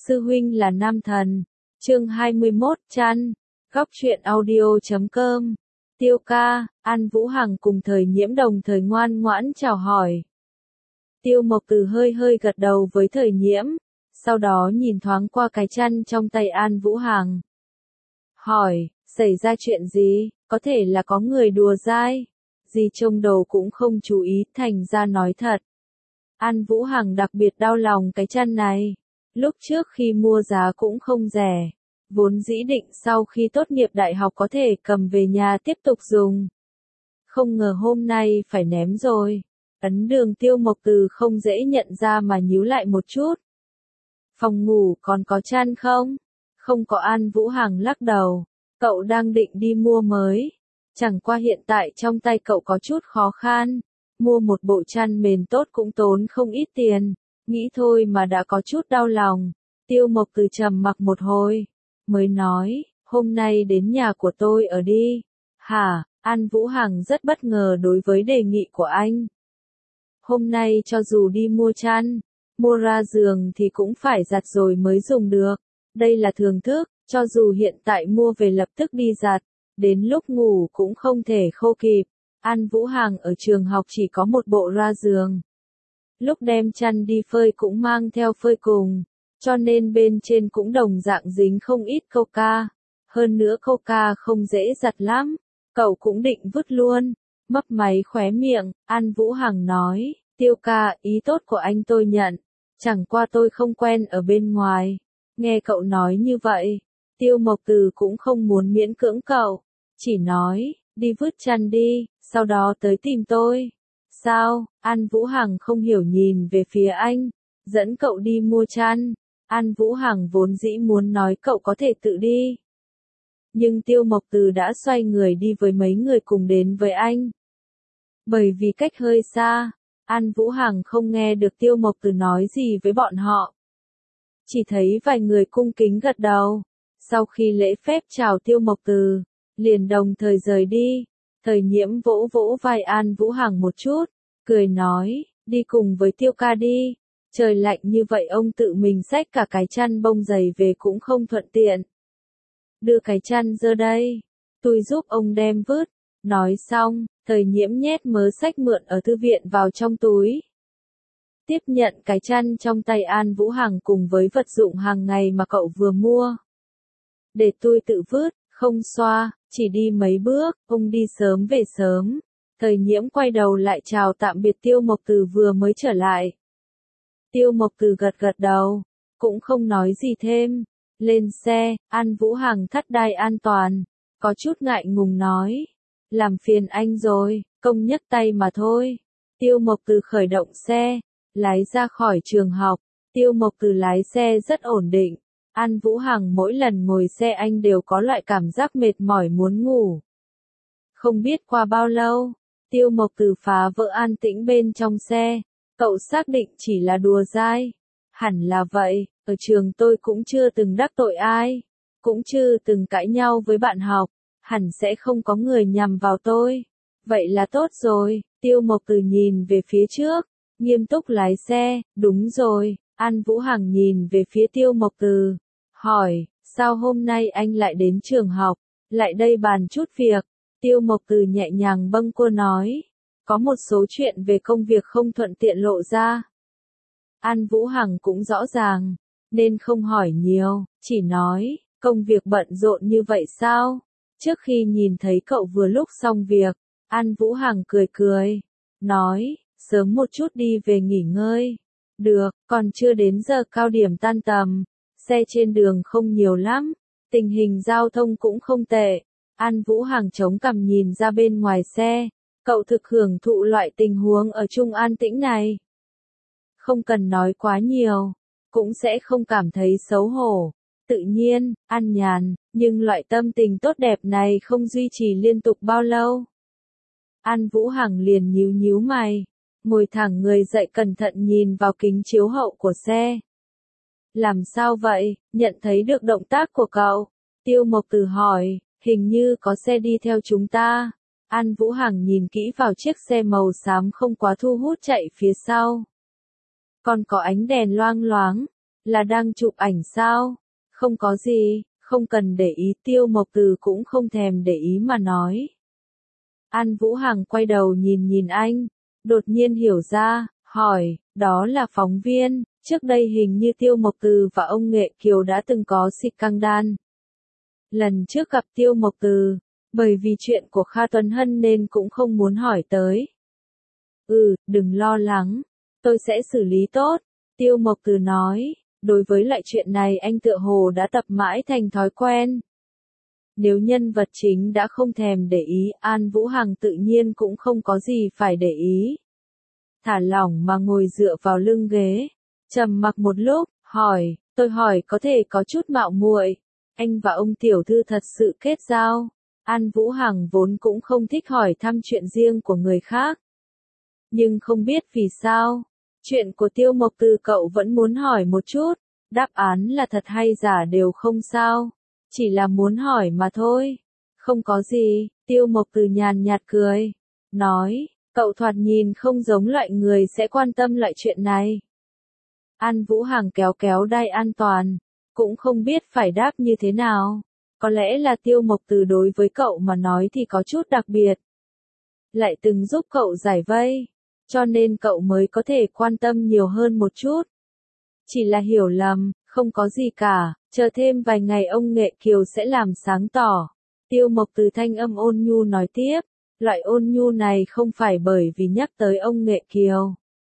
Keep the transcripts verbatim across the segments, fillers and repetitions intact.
sư huynh là nam thần. Chương hai mươi mốt, chăn. Góc truyện audio chấm com. Tiêu ca, An Vũ Hằng cùng Thời Nhiễm đồng thời ngoan ngoãn chào hỏi. Tiêu Mộc Từ hơi hơi gật đầu với Thời Nhiễm, sau đó nhìn thoáng qua cái chăn trong tay An Vũ Hằng. Hỏi, xảy ra chuyện gì, có thể là có người đùa dai. Dì trông đầu cũng không chú ý, thành ra nói thật. An Vũ Hằng đặc biệt đau lòng cái chăn này. Lúc trước khi mua giá cũng không rẻ. Vốn dĩ định sau khi tốt nghiệp đại học có thể cầm về nhà tiếp tục dùng. Không ngờ hôm nay phải ném rồi. Ấn đường Tiêu Mộc Từ không dễ nhận ra mà nhíu lại một chút. Phòng ngủ còn có chăn không? Không có. An Vũ Hằng lắc đầu. Cậu đang định đi mua mới. Chẳng qua hiện tại trong tay cậu có chút khó khăn. Mua một bộ chăn mền tốt cũng tốn không ít tiền. Nghĩ thôi mà đã có chút đau lòng. Tiêu Mộc Từ trầm mặc một hồi. Mới nói, hôm nay đến nhà của tôi ở đi. Hả? An Vũ Hằng rất bất ngờ đối với đề nghị của anh. Hôm nay cho dù đi mua chăn, mua ra giường thì cũng phải giặt rồi mới dùng được. Đây là thường thức, cho dù hiện tại mua về lập tức đi giặt, đến lúc ngủ cũng không thể khô kịp. An Vũ Hằng ở trường học chỉ có một bộ ra giường. Lúc đem chăn đi phơi cũng mang theo phơi cùng, cho nên bên trên cũng đồng dạng dính không ít coca. Hơn nữa coca không dễ giặt lắm, cậu cũng định vứt luôn. Mấp máy khóe miệng, An Vũ Hằng nói, Tiêu ca, ý tốt của anh tôi nhận, chẳng qua tôi không quen ở bên ngoài. Nghe cậu nói như vậy, Tiêu Mộc Từ cũng không muốn miễn cưỡng cậu, chỉ nói, đi vứt chăn đi, sau đó tới tìm tôi. Sao? An Vũ Hằng không hiểu nhìn về phía anh, dẫn cậu đi mua chăn. An Vũ Hằng vốn dĩ muốn nói cậu có thể tự đi. Nhưng Tiêu Mộc Từ đã xoay người đi với mấy người cùng đến với anh. Bởi vì cách hơi xa, An Vũ Hằng không nghe được Tiêu Mộc Từ nói gì với bọn họ. Chỉ thấy vài người cung kính gật đầu. Sau khi lễ phép chào Tiêu Mộc Từ, liền đồng thời rời đi. Thời Nhiễm vỗ vỗ vai An Vũ Hằng một chút, cười nói, đi cùng với Tiêu ca đi. Trời lạnh như vậy ông tự mình xách cả cái chăn bông dày về cũng không thuận tiện. Đưa cái chăn ra đây, tôi giúp ông đem vứt. Nói xong, Thời Nhiễm nhét mớ xách mượn ở thư viện vào trong túi. Tiếp nhận cái chăn trong tay An Vũ Hằng cùng với vật dụng hàng ngày mà cậu vừa mua. Để tôi tự vứt, không xoa, chỉ đi mấy bước, ông đi sớm về sớm. Thời Nhiễm quay đầu lại chào tạm biệt Tiêu Mộc Từ vừa mới trở lại. Tiêu Mộc Từ gật gật đầu, cũng không nói gì thêm. Lên xe, An Vũ Hằng thắt đai an toàn, có chút ngại ngùng nói. Làm phiền anh rồi, công nhấc tay mà thôi. Tiêu Mộc Từ khởi động xe, lái ra khỏi trường học. Tiêu Mộc Từ lái xe rất ổn định. An Vũ Hằng mỗi lần ngồi xe anh đều có loại cảm giác mệt mỏi muốn ngủ. Không biết qua bao lâu, Tiêu Mộc Từ phá vỡ an tĩnh bên trong xe. Cậu xác định chỉ là đùa dai. Hẳn là vậy, ở trường tôi cũng chưa từng đắc tội ai, cũng chưa từng cãi nhau với bạn học, hẳn sẽ không có người nhằm vào tôi. Vậy là tốt rồi. Tiêu Mộc Từ nhìn về phía trước, nghiêm túc lái xe. Đúng rồi. An Vũ Hằng nhìn về phía Tiêu Mộc Từ, hỏi, sao hôm nay anh lại đến trường học, lại đây bàn chút việc. Tiêu Mộc Từ nhẹ nhàng bâng quơ nói, có một số chuyện về công việc không thuận tiện lộ ra. An Vũ Hằng cũng rõ ràng, nên không hỏi nhiều, chỉ nói, công việc bận rộn như vậy sao? Trước khi nhìn thấy cậu vừa lúc xong việc, An Vũ Hằng cười cười, nói, sớm một chút đi về nghỉ ngơi. Được, còn chưa đến giờ cao điểm tan tầm, xe trên đường không nhiều lắm, tình hình giao thông cũng không tệ. An Vũ Hằng chống cằm nhìn ra bên ngoài xe, cậu thực hưởng thụ loại tình huống ở chung an tĩnh này. Không cần nói quá nhiều, cũng sẽ không cảm thấy xấu hổ, tự nhiên, an nhàn, nhưng loại tâm tình tốt đẹp này không duy trì liên tục bao lâu. An Vũ Hằng liền nhíu nhíu mày, ngồi thẳng người dậy cẩn thận nhìn vào kính chiếu hậu của xe. Làm sao vậy, nhận thấy được động tác của cậu? Tiêu Mộc Từ hỏi, hình như có xe đi theo chúng ta. An Vũ Hằng nhìn kỹ vào chiếc xe màu xám không quá thu hút chạy phía sau. Còn có ánh đèn loang loáng, Là đang chụp ảnh sao? Không có gì, không cần để ý. Tiêu Mộc Từ cũng không thèm để ý mà nói. An Vũ Hằng quay đầu nhìn nhìn anh, đột nhiên hiểu ra, hỏi, đó là phóng viên, trước đây hình như Tiêu Mộc Từ và ông Nghệ Kiều đã từng có scandal. Lần trước gặp Tiêu Mộc Từ, bởi vì chuyện của Kha Tuấn Hân nên cũng không muốn hỏi tới. Ừ, đừng lo lắng, tôi sẽ xử lý tốt, Tiêu Mộc Từ nói, đối với lại chuyện này anh tựa hồ đã tập mãi thành thói quen. Nếu nhân vật chính đã không thèm để ý, An Vũ Hằng tự nhiên cũng không có gì phải để ý. Thả lỏng mà ngồi dựa vào lưng ghế, trầm mặc một lúc, hỏi, tôi hỏi có thể có chút mạo muội, anh và ông tiểu thư thật sự kết giao? An Vũ Hằng vốn cũng không thích hỏi thăm chuyện riêng của người khác. Nhưng không biết vì sao, chuyện của Tiêu Mộc Từ cậu vẫn muốn hỏi một chút, đáp án là thật hay giả đều không sao, chỉ là muốn hỏi mà thôi. Không có gì, Tiêu Mộc Từ nhàn nhạt cười, nói, cậu thoạt nhìn không giống loại người sẽ quan tâm loại chuyện này. An Vũ Hằng kéo kéo đai an toàn, cũng không biết phải đáp như thế nào. Có lẽ là Tiêu Mộc Từ đối với cậu mà nói thì có chút đặc biệt. Lại từng giúp cậu giải vây, cho nên cậu mới có thể quan tâm nhiều hơn một chút. Chỉ là hiểu lầm, không có gì cả, chờ thêm vài ngày ông Nghệ Kiều sẽ làm sáng tỏ. Tiêu Mộc Từ thanh âm ôn nhu nói tiếp, loại ôn nhu này không phải bởi vì nhắc tới ông Nghệ Kiều,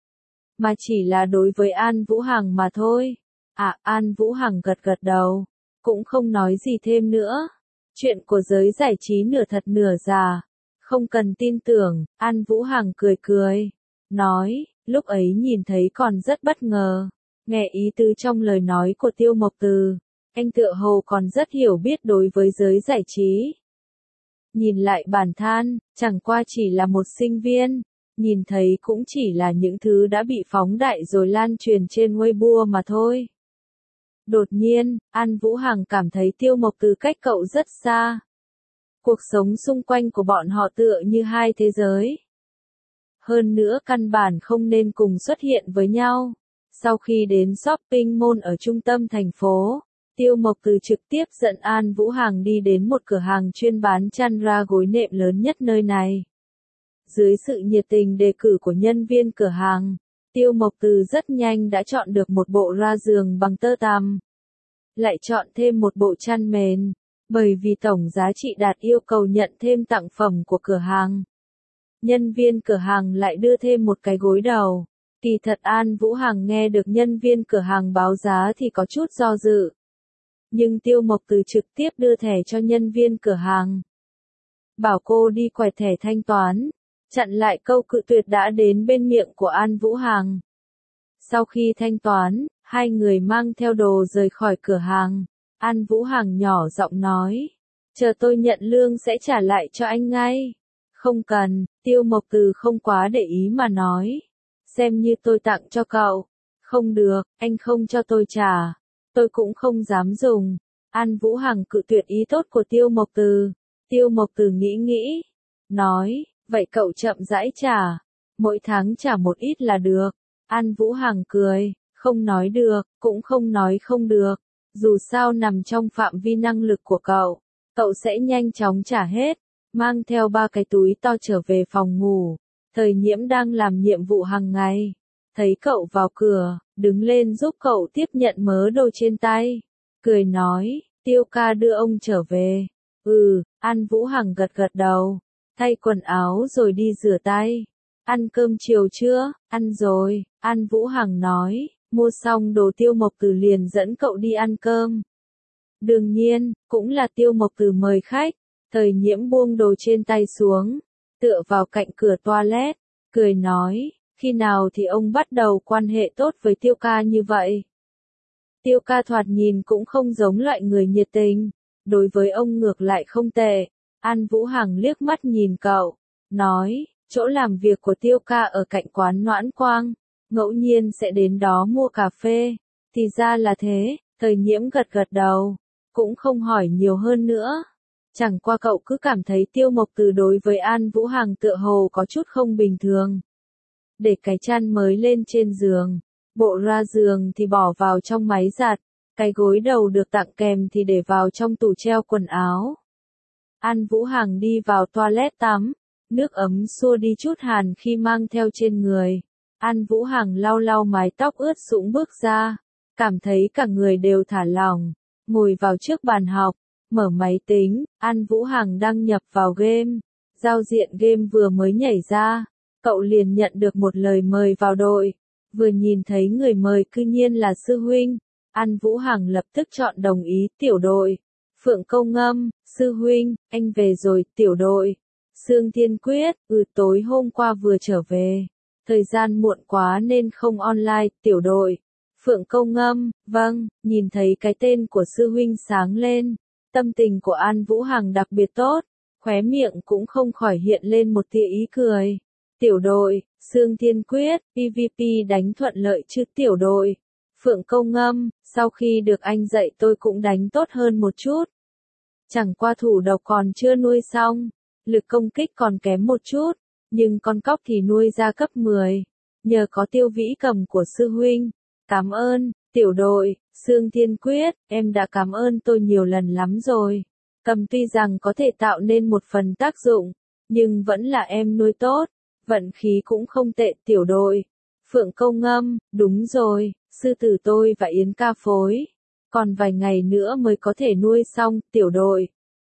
mà chỉ là đối với An Vũ Hằng mà thôi. À, An Vũ Hằng gật gật đầu, cũng không nói gì thêm nữa. Chuyện của giới giải trí nửa thật nửa giả, không cần tin tưởng. An Vũ Hằng cười cười, nói, lúc ấy nhìn thấy còn rất bất ngờ. Nghe ý tứ trong lời nói của Tiêu Mộc Từ, anh tựa hồ còn rất hiểu biết đối với giới giải trí. Nhìn lại bản than, chẳng qua chỉ là một sinh viên, nhìn thấy cũng chỉ là những thứ đã bị phóng đại rồi lan truyền trên Weibo mà thôi. Đột nhiên, An Vũ Hằng cảm thấy Tiêu Mộc Từ cách cậu rất xa. Cuộc sống xung quanh của bọn họ tựa như hai thế giới. Hơn nữa căn bản không nên cùng xuất hiện với nhau. Sau khi đến shopping mall ở trung tâm thành phố, Tiêu Mộc Từ trực tiếp dẫn An Vũ Hằng đi đến một cửa hàng chuyên bán chăn ra gối nệm lớn nhất nơi này. Dưới sự nhiệt tình đề cử của nhân viên cửa hàng, Tiêu Mộc Từ rất nhanh đã chọn được một bộ ra giường bằng tơ tằm. Lại chọn thêm một bộ chăn mền, bởi vì tổng giá trị đạt yêu cầu nhận thêm tặng phẩm của cửa hàng. Nhân viên cửa hàng lại đưa thêm một cái gối đầu. Kỳ thật An Vũ Hằng nghe được nhân viên cửa hàng báo giá thì có chút do dự. Nhưng Tiêu Mộc Từ trực tiếp đưa thẻ cho nhân viên cửa hàng. Bảo cô đi quẹt thẻ thanh toán, chặn lại câu cự tuyệt đã đến bên miệng của An Vũ Hằng. Sau khi thanh toán, hai người mang theo đồ rời khỏi cửa hàng. An Vũ Hằng nhỏ giọng nói, chờ tôi nhận lương sẽ trả lại cho anh ngay. Không cần, Tiêu Mộc Từ không quá để ý mà nói. Xem như tôi tặng cho cậu. Không được, anh không cho tôi trả. Tôi cũng không dám dùng. An Vũ Hằng cự tuyệt ý tốt của Tiêu Mộc Từ. Tiêu Mộc Từ nghĩ nghĩ. Nói, vậy cậu chậm rãi trả. Mỗi tháng trả một ít là được. An Vũ Hằng cười, không nói được, cũng không nói không được. Dù sao nằm trong phạm vi năng lực của cậu, cậu sẽ nhanh chóng trả hết. Mang theo ba cái túi to trở về phòng ngủ. Thời Nhiễm đang làm nhiệm vụ hàng ngày. Thấy cậu vào cửa, đứng lên giúp cậu tiếp nhận mớ đồ trên tay. Cười nói, Tiêu ca đưa ông trở về. Ừ, An Vũ Hằng gật gật đầu. Thay quần áo rồi đi rửa tay. Ăn cơm chiều chưa? Ăn rồi, An Vũ Hằng nói. Mua xong đồ Tiêu Mộc Từ liền dẫn cậu đi ăn cơm. Đương nhiên, cũng là Tiêu Mộc Từ mời khách. Thời Nhiễm buông đồ trên tay xuống, tựa vào cạnh cửa toilet, cười nói, khi nào thì ông bắt đầu quan hệ tốt với Tiêu ca như vậy? Tiêu ca thoạt nhìn cũng không giống loại người nhiệt tình, đối với ông ngược lại không tệ. An Vũ Hằng liếc mắt nhìn cậu, nói, chỗ làm việc của Tiêu ca ở cạnh quán Noãn Quang, ngẫu nhiên sẽ đến đó mua cà phê. Thì ra là thế, Thời Nhiễm gật gật đầu, cũng không hỏi nhiều hơn nữa. Chẳng qua cậu cứ cảm thấy Tiêu Mộc Từ đối với An Vũ Hằng tựa hồ có chút không bình thường. Để cái chăn mới lên trên giường, Bộ ra giường thì bỏ vào trong máy giặt, cái gối đầu được tặng kèm thì để vào trong tủ treo quần áo. An Vũ Hằng đi vào toilet tắm, nước ấm xua đi chút hàn khi mang theo trên người. An Vũ Hằng lau lau mái tóc ướt sũng bước ra, cảm thấy cả người đều thả lỏng, ngồi vào trước bàn học, mở máy tính, An Vũ Hằng đăng nhập vào game. Giao diện game vừa mới nhảy ra, cậu liền nhận được một lời mời vào đội. Vừa nhìn thấy người mời cư nhiên là sư huynh, An Vũ Hằng lập tức chọn đồng ý tiểu đội. Phượng Câu Ngâm, sư huynh, anh về rồi, tiểu đội. Sương Thiên Quyết, ừ tối hôm qua vừa trở về. Thời gian muộn quá nên không online, tiểu đội. Phượng Câu Ngâm, vâng, nhìn thấy cái tên của sư huynh sáng lên. Tâm tình của An Vũ Hằng đặc biệt tốt, khóe miệng cũng không khỏi hiện lên một tia ý cười. Tiểu đội, Sương Thiên Quyết, pê vê pê đánh thuận lợi chứ tiểu đội. Phượng Câu Ngâm, sau khi được anh dạy tôi cũng đánh tốt hơn một chút. Chẳng qua thủ độc còn chưa nuôi xong, lực công kích còn kém một chút, nhưng con cóc thì nuôi ra cấp mười. Nhờ có tiêu vĩ cầm của sư huynh. Cảm ơn, tiểu đội, Sương Thiên Quyết, em đã cảm ơn tôi nhiều lần lắm rồi. Cầm tuy rằng có thể tạo nên một phần tác dụng, nhưng vẫn là em nuôi tốt, vận khí cũng không tệ tiểu đội. Phượng Câu Ngâm, đúng rồi, sư tử tôi và Yến ca phối. Còn vài ngày nữa mới có thể nuôi xong, tiểu đội.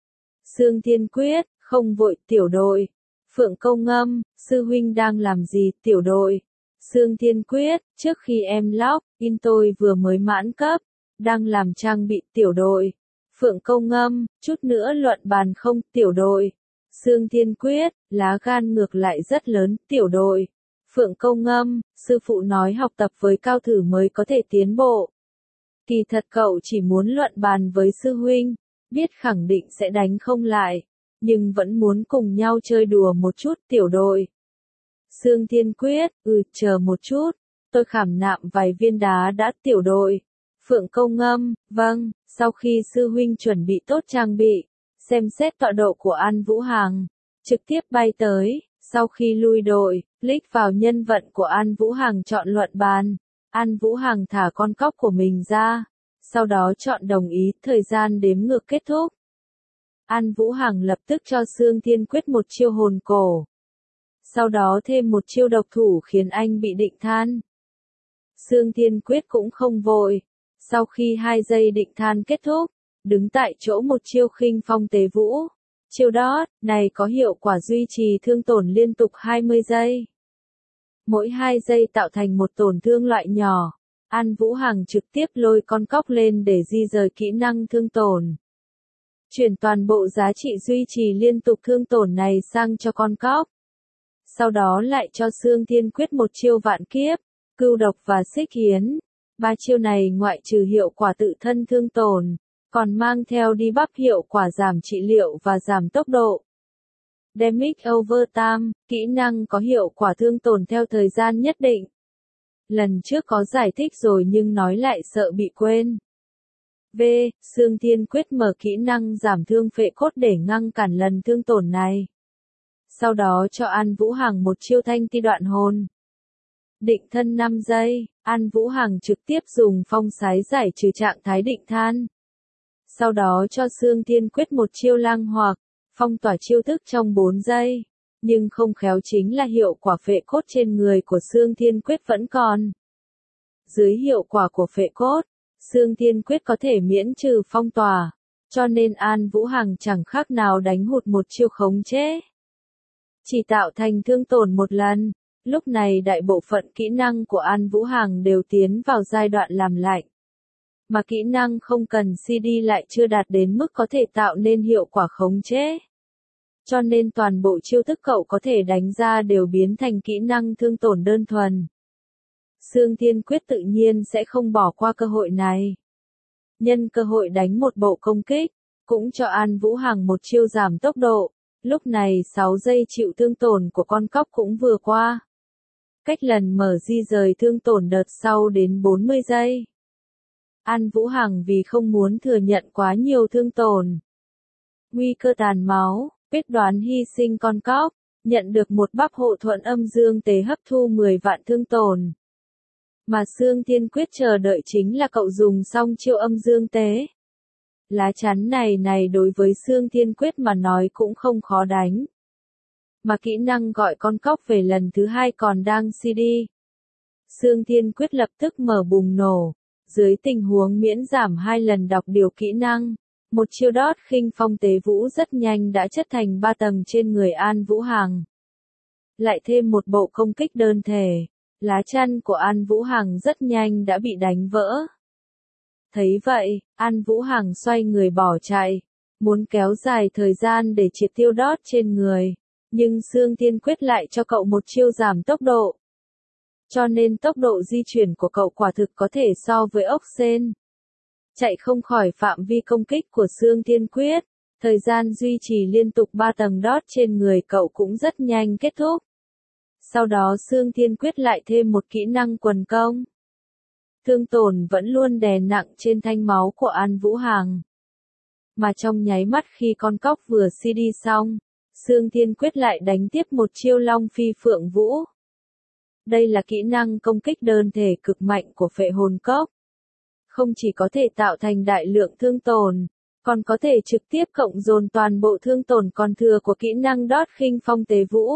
Sương Thiên Quyết, không vội, tiểu đội. Phượng Câu Ngâm, sư huynh đang làm gì, tiểu đội. Sương Thiên Quyết, trước khi em log in tôi vừa mới mãn cấp, đang làm trang bị, tiểu đội. Phượng Câu Ngâm, chút nữa luận bàn không, tiểu đội. Sương Thiên Quyết, lá gan ngược lại rất lớn, tiểu đội. Phượng Câu Ngâm, sư phụ nói học tập với cao thử mới có thể tiến bộ. Kỳ thật cậu chỉ muốn luận bàn với sư huynh, biết khẳng định sẽ đánh không lại, nhưng vẫn muốn cùng nhau chơi đùa một chút, tiểu đội. Sương Thiên Quyết, ừ, chờ một chút, tôi khảm nạm vài viên đá đã, tiểu đội. Phượng Câu Ngâm, vâng, sau khi sư huynh chuẩn bị tốt trang bị, xem xét tọa độ của An Vũ Hằng, trực tiếp bay tới, sau khi lui đội, click vào nhân vận của An Vũ Hằng chọn luận bàn. An Vũ Hằng thả con cóc của mình ra, sau đó chọn đồng ý, thời gian đếm ngược kết thúc. An Vũ Hằng lập tức cho Sương Thiên Quyết một chiêu hồn cổ. Sau đó thêm một chiêu độc thủ khiến anh bị định than. Sương Thiên Quyết cũng không vội. Sau khi hai giây định than kết thúc, đứng tại chỗ một chiêu khinh phong tế vũ. Chiêu đó, này có hiệu quả duy trì thương tổn liên tục hai mươi giây. Mỗi hai giây tạo thành một tổn thương loại nhỏ. An Vũ Hằng trực tiếp lôi con cóc lên để di rời kỹ năng thương tổn. Chuyển toàn bộ giá trị duy trì liên tục thương tổn này sang cho con cóc. Sau đó lại cho Sương Thiên Quyết một chiêu vạn kiếp, cưu độc và xích hiến. Ba chiêu này ngoại trừ hiệu quả tự thân thương tổn, còn mang theo debuff hiệu quả giảm trị liệu và giảm tốc độ. Damage over time, kỹ năng có hiệu quả thương tổn theo thời gian nhất định. Lần trước có giải thích rồi nhưng nói lại sợ bị quên. V. Sương Thiên Quyết mở kỹ năng giảm thương phệ cốt để ngăn cản lần thương tổn này. Sau đó cho An Vũ Hằng một chiêu thanh ti đoạn hồn. Định thân năm giây, An Vũ Hằng trực tiếp dùng phong sái giải trừ trạng thái định than. Sau đó cho Sương Thiên Quyết một chiêu lang hoặc, phong tỏa chiêu thức trong bốn giây. Nhưng không khéo chính là hiệu quả phệ cốt trên người của Sương Thiên Quyết vẫn còn. Dưới hiệu quả của phệ cốt, Sương Thiên Quyết có thể miễn trừ phong tỏa, cho nên An Vũ Hằng chẳng khác nào đánh hụt một chiêu khống chế. Chỉ tạo thành thương tổn một lần, lúc này đại bộ phận kỹ năng của An Vũ Hằng đều tiến vào giai đoạn làm lạnh. Mà kỹ năng không cần xê đê lại chưa đạt đến mức có thể tạo nên hiệu quả khống chế. Cho nên toàn bộ chiêu thức cậu có thể đánh ra đều biến thành kỹ năng thương tổn đơn thuần. Sương Thiên Quyết tự nhiên sẽ không bỏ qua cơ hội này. Nhân cơ hội đánh một bộ công kích, cũng cho An Vũ Hằng một chiêu giảm tốc độ. Lúc này sáu giây chịu thương tổn của con cóc cũng vừa qua. Cách lần mở di rời thương tổn đợt sau đến bốn mươi giây. An Vũ Hằng vì không muốn thừa nhận quá nhiều thương tổn. Nguy cơ tàn máu, quyết đoán hy sinh con cóc, nhận được một bắp hộ thuận âm dương tế hấp thu mười vạn thương tổn. Mà Xương Thiên Quyết chờ đợi chính là cậu dùng xong chiêu âm dương tế. Lá chắn này này đối với Xương Thiên Quyết mà nói cũng không khó đánh. Mà kỹ năng gọi con cóc về lần thứ hai còn đang xê đê. Xương Thiên Quyết lập tức mở bùng nổ. Dưới tình huống miễn giảm hai lần đọc điều kỹ năng, một chiêu đót khinh phong tế vũ rất nhanh đã chất thành ba tầng trên người An Vũ Hằng. Lại thêm một bộ công kích đơn thể, lá chắn của An Vũ Hằng rất nhanh đã bị đánh vỡ. Thấy vậy, An Vũ Hằng xoay người bỏ chạy, muốn kéo dài thời gian để triệt tiêu đót trên người, nhưng Xương Thiên Quyết lại cho cậu một chiêu giảm tốc độ. Cho nên tốc độ di chuyển của cậu quả thực có thể so với ốc sên. Chạy không khỏi phạm vi công kích của Xương Thiên Quyết, thời gian duy trì liên tục ba tầng đót trên người cậu cũng rất nhanh kết thúc. Sau đó Xương Thiên Quyết lại thêm một kỹ năng quần công. Thương tổn vẫn luôn đè nặng trên thanh máu của An Vũ Hằng. Mà trong nháy mắt khi con cóc vừa xê đê xong, Xương Thiên Quyết lại đánh tiếp một chiêu Long Phi Phượng Vũ. Đây là kỹ năng công kích đơn thể cực mạnh của phệ hồn cốc. Không chỉ có thể tạo thành đại lượng thương tổn, còn có thể trực tiếp cộng dồn toàn bộ thương tổn còn thừa của kỹ năng đót khinh phong tế vũ.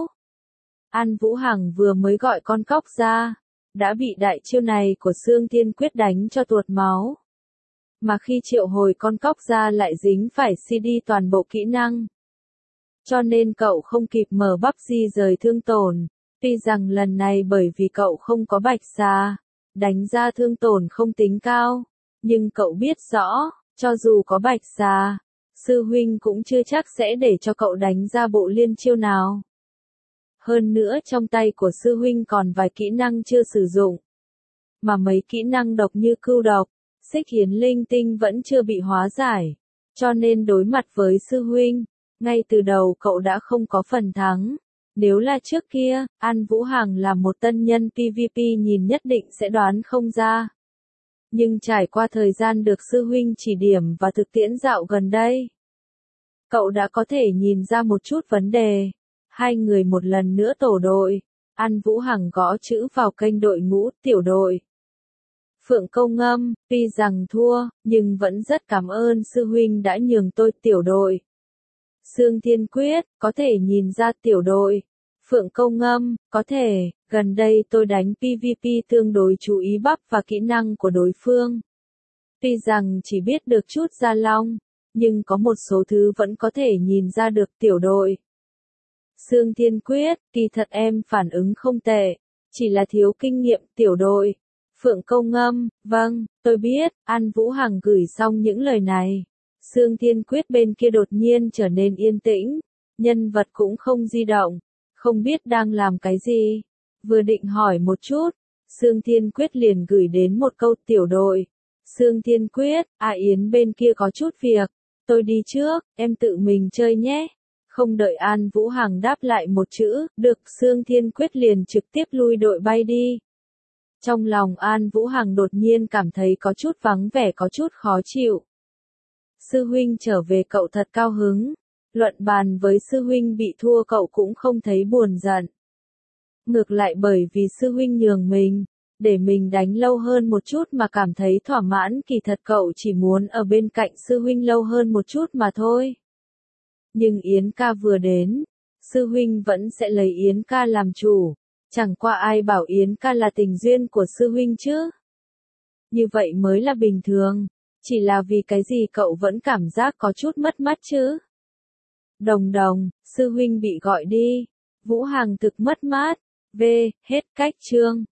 An Vũ Hằng vừa mới gọi con cóc ra, đã bị đại chiêu này của Xương Thiên Quyết đánh cho tuột máu. Mà khi triệu hồi con cóc ra lại dính phải xê đê toàn bộ kỹ năng. Cho nên cậu không kịp mở bắp di rời thương tổn. Tuy rằng lần này bởi vì cậu không có bạch xà, đánh ra thương tổn không tính cao, nhưng cậu biết rõ, cho dù có bạch xà, sư huynh cũng chưa chắc sẽ để cho cậu đánh ra bộ liên chiêu nào. Hơn nữa trong tay của sư huynh còn vài kỹ năng chưa sử dụng. Mà mấy kỹ năng độc như cưu độc, xích hiến linh tinh vẫn chưa bị hóa giải. Cho nên đối mặt với sư huynh, ngay từ đầu cậu đã không có phần thắng. Nếu là trước kia, An Vũ Hằng là một tân nhân pê vê pê nhìn nhất định sẽ đoán không ra. Nhưng trải qua thời gian được sư huynh chỉ điểm và thực tiễn dạo gần đây, cậu đã có thể nhìn ra một chút vấn đề. Hai người một lần nữa tổ đội, An Vũ Hằng gõ chữ vào kênh đội ngũ tiểu đội. Phượng Câu Ngâm, tuy rằng thua, nhưng vẫn rất cảm ơn sư huynh đã nhường tôi tiểu đội. Xương Thiên Quyết, có thể nhìn ra tiểu đội. Phượng Câu Ngâm, có thể, gần đây tôi đánh pê vê pê tương đối chú ý bắp và kỹ năng của đối phương. Tuy rằng chỉ biết được chút Gia Long, nhưng có một số thứ vẫn có thể nhìn ra được tiểu đội. Xương Thiên Quyết, kỳ thật em phản ứng không tệ, chỉ là thiếu kinh nghiệm tiểu đội. Phượng Câu Ngâm, vâng, tôi biết, An Vũ Hằng gửi xong những lời này. Xương Thiên Quyết bên kia đột nhiên trở nên yên tĩnh, nhân vật cũng không di động, không biết đang làm cái gì. Vừa định hỏi một chút, Xương Thiên Quyết liền gửi đến một câu tiểu đội. Xương Thiên Quyết, A Yến bên kia có chút việc, tôi đi trước, em tự mình chơi nhé. Không đợi An Vũ Hằng đáp lại một chữ, được, Xương Thiên Quyết liền trực tiếp lui đội bay đi. Trong lòng An Vũ Hằng đột nhiên cảm thấy có chút vắng vẻ, có chút khó chịu. Sư huynh trở về cậu thật cao hứng, luận bàn với sư huynh bị thua cậu cũng không thấy buồn giận. Ngược lại bởi vì sư huynh nhường mình, để mình đánh lâu hơn một chút mà cảm thấy thỏa mãn, kỳ thật cậu chỉ muốn ở bên cạnh sư huynh lâu hơn một chút mà thôi. Nhưng Yến ca vừa đến, sư huynh vẫn sẽ lấy Yến ca làm chủ, chẳng qua ai bảo Yến ca là tình duyên của sư huynh chứ. Như vậy mới là bình thường, chỉ là vì cái gì cậu vẫn cảm giác có chút mất mát chứ. Đồng đồng, sư huynh bị gọi đi, Vũ Hằng thực mất mát, v, hết cách chương.